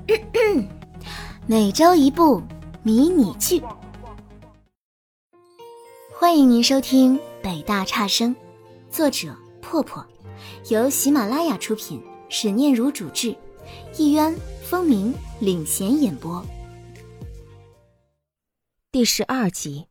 每周一部迷你剧，欢迎您收听北大差生，作者破破，由喜马拉雅出品，史念如主制，一渊、风鸣领衔演播。 第12集。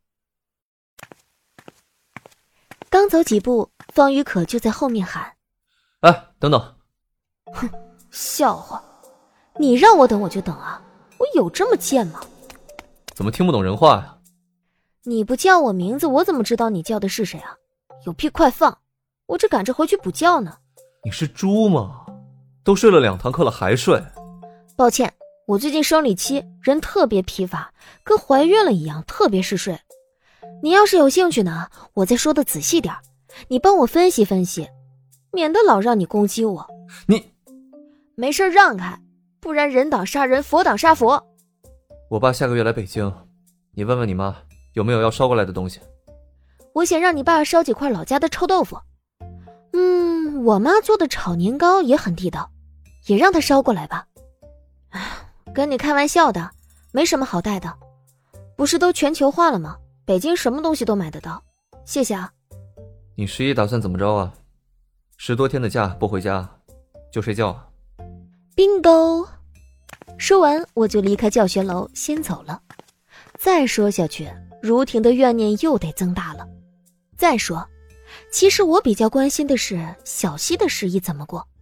刚走几步，方雨可就在后面喊： 哎，等等。 哼，笑话，你让我等我就等啊，我有这么贱吗？ 怎么听不懂人话呀？ 你不叫我名字，我怎么知道你叫的是谁啊？有屁快放，我这赶着回去补觉呢。 你是猪吗？都睡了2堂课了还睡？ 抱歉，我最近生理期，人特别疲乏，跟怀孕了一样，特别嗜睡。你要是有兴趣呢，我再说的仔细点，你帮我分析分析，免得老让你攻击我。 你没事让开，不然人挡杀人，佛挡杀佛。 我爸下个月来北京，你问问你妈有没有要捎过来的东西。 我想让你爸捎几块老家的臭豆腐。我妈做的炒年糕也很地道，也让她捎过来吧。跟你开玩笑的，没什么好带的，不是都全球化了吗？北京什么东西都买得到，谢谢啊。 你11打算怎么着啊？10多天的假不回家就睡觉啊？ Bingo。 说完我就离开教学楼先走了，再说下去如婷的怨念又得增大了。再说其实我比较关心的是小溪的11怎么过。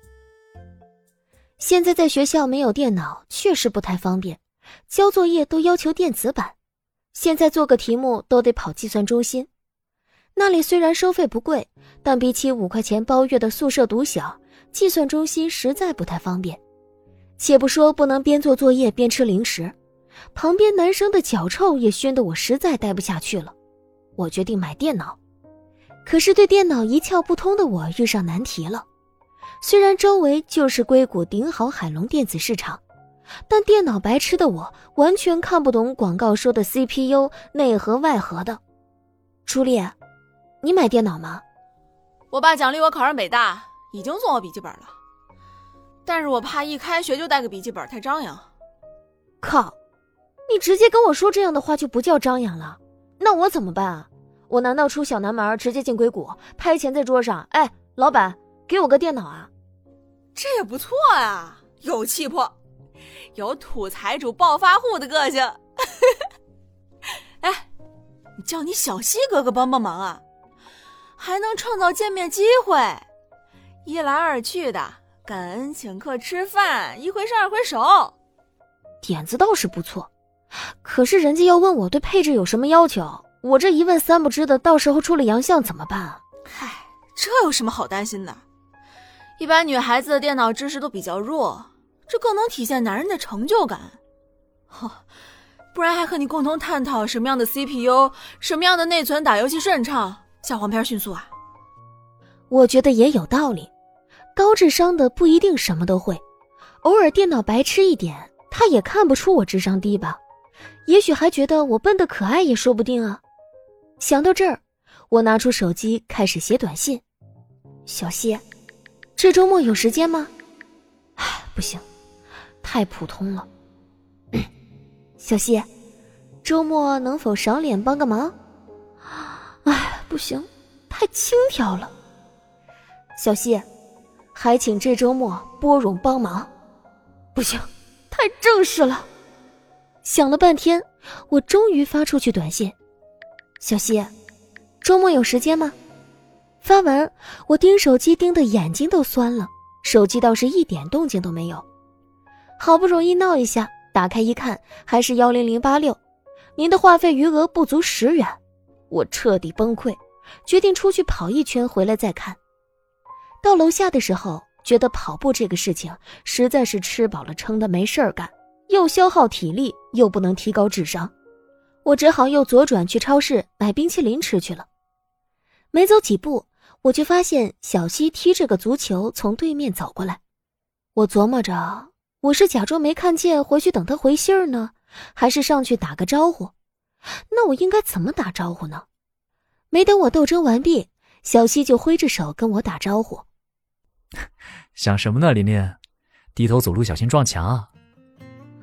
现在在学校没有电脑确实不太方便，交作业都要求电子版，现在做个题目都得跑计算中心。那里虽然收费不贵，但比起5块钱包月的宿舍独享，计算中心实在不太方便。且不说不能边做作业边吃零食，旁边男生的脚臭也熏得我实在待不下去了。我决定买电脑。可是对电脑一窍不通的我遇上难题了。虽然周围就是硅谷顶好海龙电子市场，但电脑白痴的我完全看不懂广告说的 CPU 内核外核的。朱莉，你买电脑吗？ 我爸奖励我考上北大，已经送我笔记本了，但是我怕一开学就带个笔记本太张扬。 靠，你直接跟我说这样的话就不叫张扬了，那我怎么办啊？我难道出小南门直接进硅谷，拍钱在桌上，哎，老板给我个电脑啊？ 这也不错啊，有气魄，有土财主暴发户的个性。哎，你叫你小溪哥哥帮帮忙啊，还能创造见面机会，一来二去的感恩请客吃饭，一回生二回熟。 点子倒是不错，可是人家要问我对配置有什么要求，我这一问三不知的，到时候出了洋相怎么办啊？ 嗨，这有什么好担心的？一般女孩子的电脑知识都比较弱，这更能体现男人的成就感。不然还和你共同探讨什么样的 CPU， 什么样的内存打游戏顺畅，下黄片迅速啊。 我觉得也有道理，高智商的不一定什么都会，偶尔电脑白痴一点，他也看不出我智商低吧，也许还觉得我笨得可爱也说不定啊。想到这儿，我拿出手机开始写短信。小溪，这周末有时间吗？不行，太普通了。小溪，周末能否赏脸帮个忙？不行，太轻佻了。小溪，还请这周末拨冗帮忙。不行，太正式了。想了半天，我终于发出去短信。小溪，周末有时间吗？发完，我盯手机盯得眼睛都酸了，手机倒是一点动静都没有。好不容易闹一下，打开一看，还是10086，您的话费余额不足10元。我彻底崩溃，决定出去跑一圈回来再看。到楼下的时候，觉得跑步这个事情实在是吃饱了撑的没事儿干，又消耗体力，又不能提高智商。我只好又左转去超市买冰淇淋吃去了。没走几步，我就发现小溪踢着个足球从对面走过来。我琢磨着，我是假装没看见回去等他回信儿呢，还是上去打个招呼？那我应该怎么打招呼呢？没等我斗争完毕，小溪就挥着手跟我打招呼。 想什么呢，琳琳？低头走路小心撞墙啊！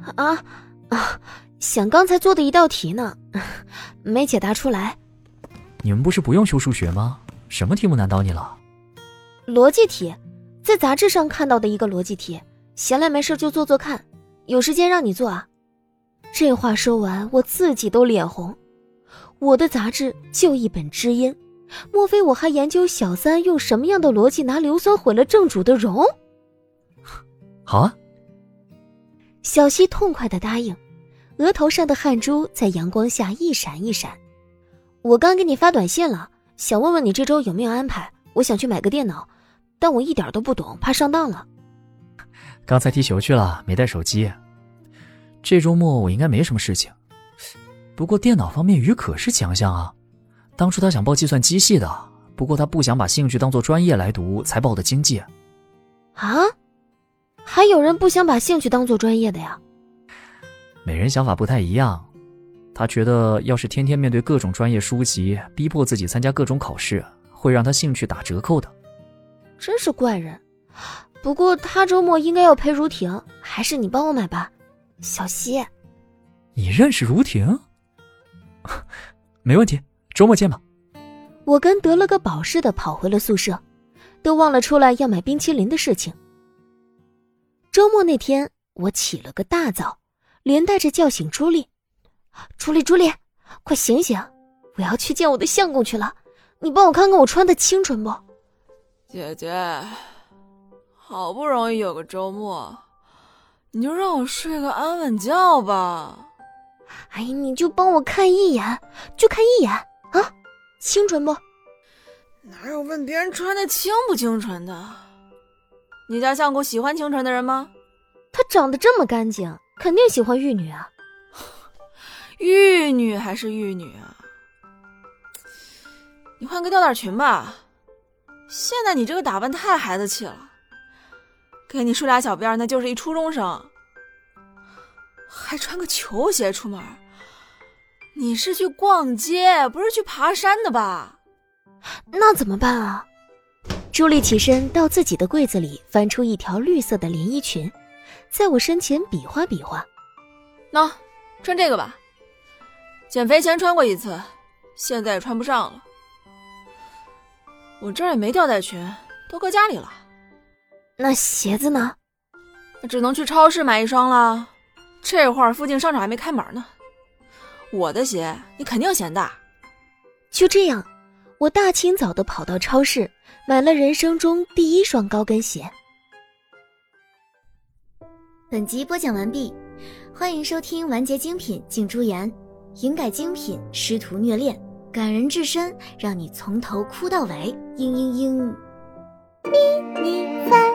想刚才做的一道题呢，没解答出来。 你们不是不用修数学吗？什么题目难倒你了？ 逻辑题，在杂志上看到的一个逻辑题，闲来没事就做做看，有时间让你做啊。这话说完，我自己都脸红。我的杂志就一本知音，莫非我还研究小三用什么样的逻辑拿硫酸毁了正主的容？ 好啊。 小溪痛快地答应，额头上的汗珠在阳光下一闪一闪。我刚给你发短信了，想问问你这周有没有安排，我想去买个电脑，但我一点都不懂，怕上当了。 刚才踢球去了，没带手机。这周末我应该没什么事情。不过电脑方面于可是强项啊，当初他想报计算机系的，不过他不想把兴趣当作专业来读，才报的经济。 啊？还有人不想把兴趣当作专业的呀？ 每人想法不太一样，他觉得要是天天面对各种专业书籍，逼迫自己参加各种考试，会让他兴趣打折扣的。 真是怪人。不过他周末应该要陪如婷，还是你帮我买吧，小溪。 你认识如婷？没问题，周末见吧。 我跟得了个宝似的跑回了宿舍，都忘了出来要买冰淇淋的事情。周末那天我起了个大早，连带着叫醒朱莉。朱莉，快醒醒，我要去见我的相公去了，你帮我看看我穿的清纯不？ 姐姐，好不容易有个周末，你就让我睡个安稳觉吧。 哎，你就帮我看一眼，就看一眼啊，清纯不？ 哪有问别人穿的清不清纯的？你家相公喜欢清纯的人吗？ 他长得这么干净，肯定喜欢玉女啊。 玉女还是玉女啊？你换个吊带裙吧，现在你这个打扮太孩子气了，给你梳俩小辫那就是一初中生，还穿个球鞋出门，你是去逛街不是去爬山的吧？ 那怎么办啊？朱莉起身到自己的柜子里翻出一条绿色的连衣裙，在我身前比划比划。 喏，穿这个吧，减肥前穿过一次，现在也穿不上了。我这儿也没吊带裙，都搁家里了。 那鞋子呢？ 只能去超市买一双了，这会儿附近商场还没开门呢。我的鞋你肯定嫌大。 就这样，我大清早的跑到超市，买了人生中第一双高跟鞋。 本集播讲完毕，欢迎收听完结精品净珠言，营改精品师徒虐恋，感人至深，让你从头哭到尾。嘤嘤嘤，咪咪翻。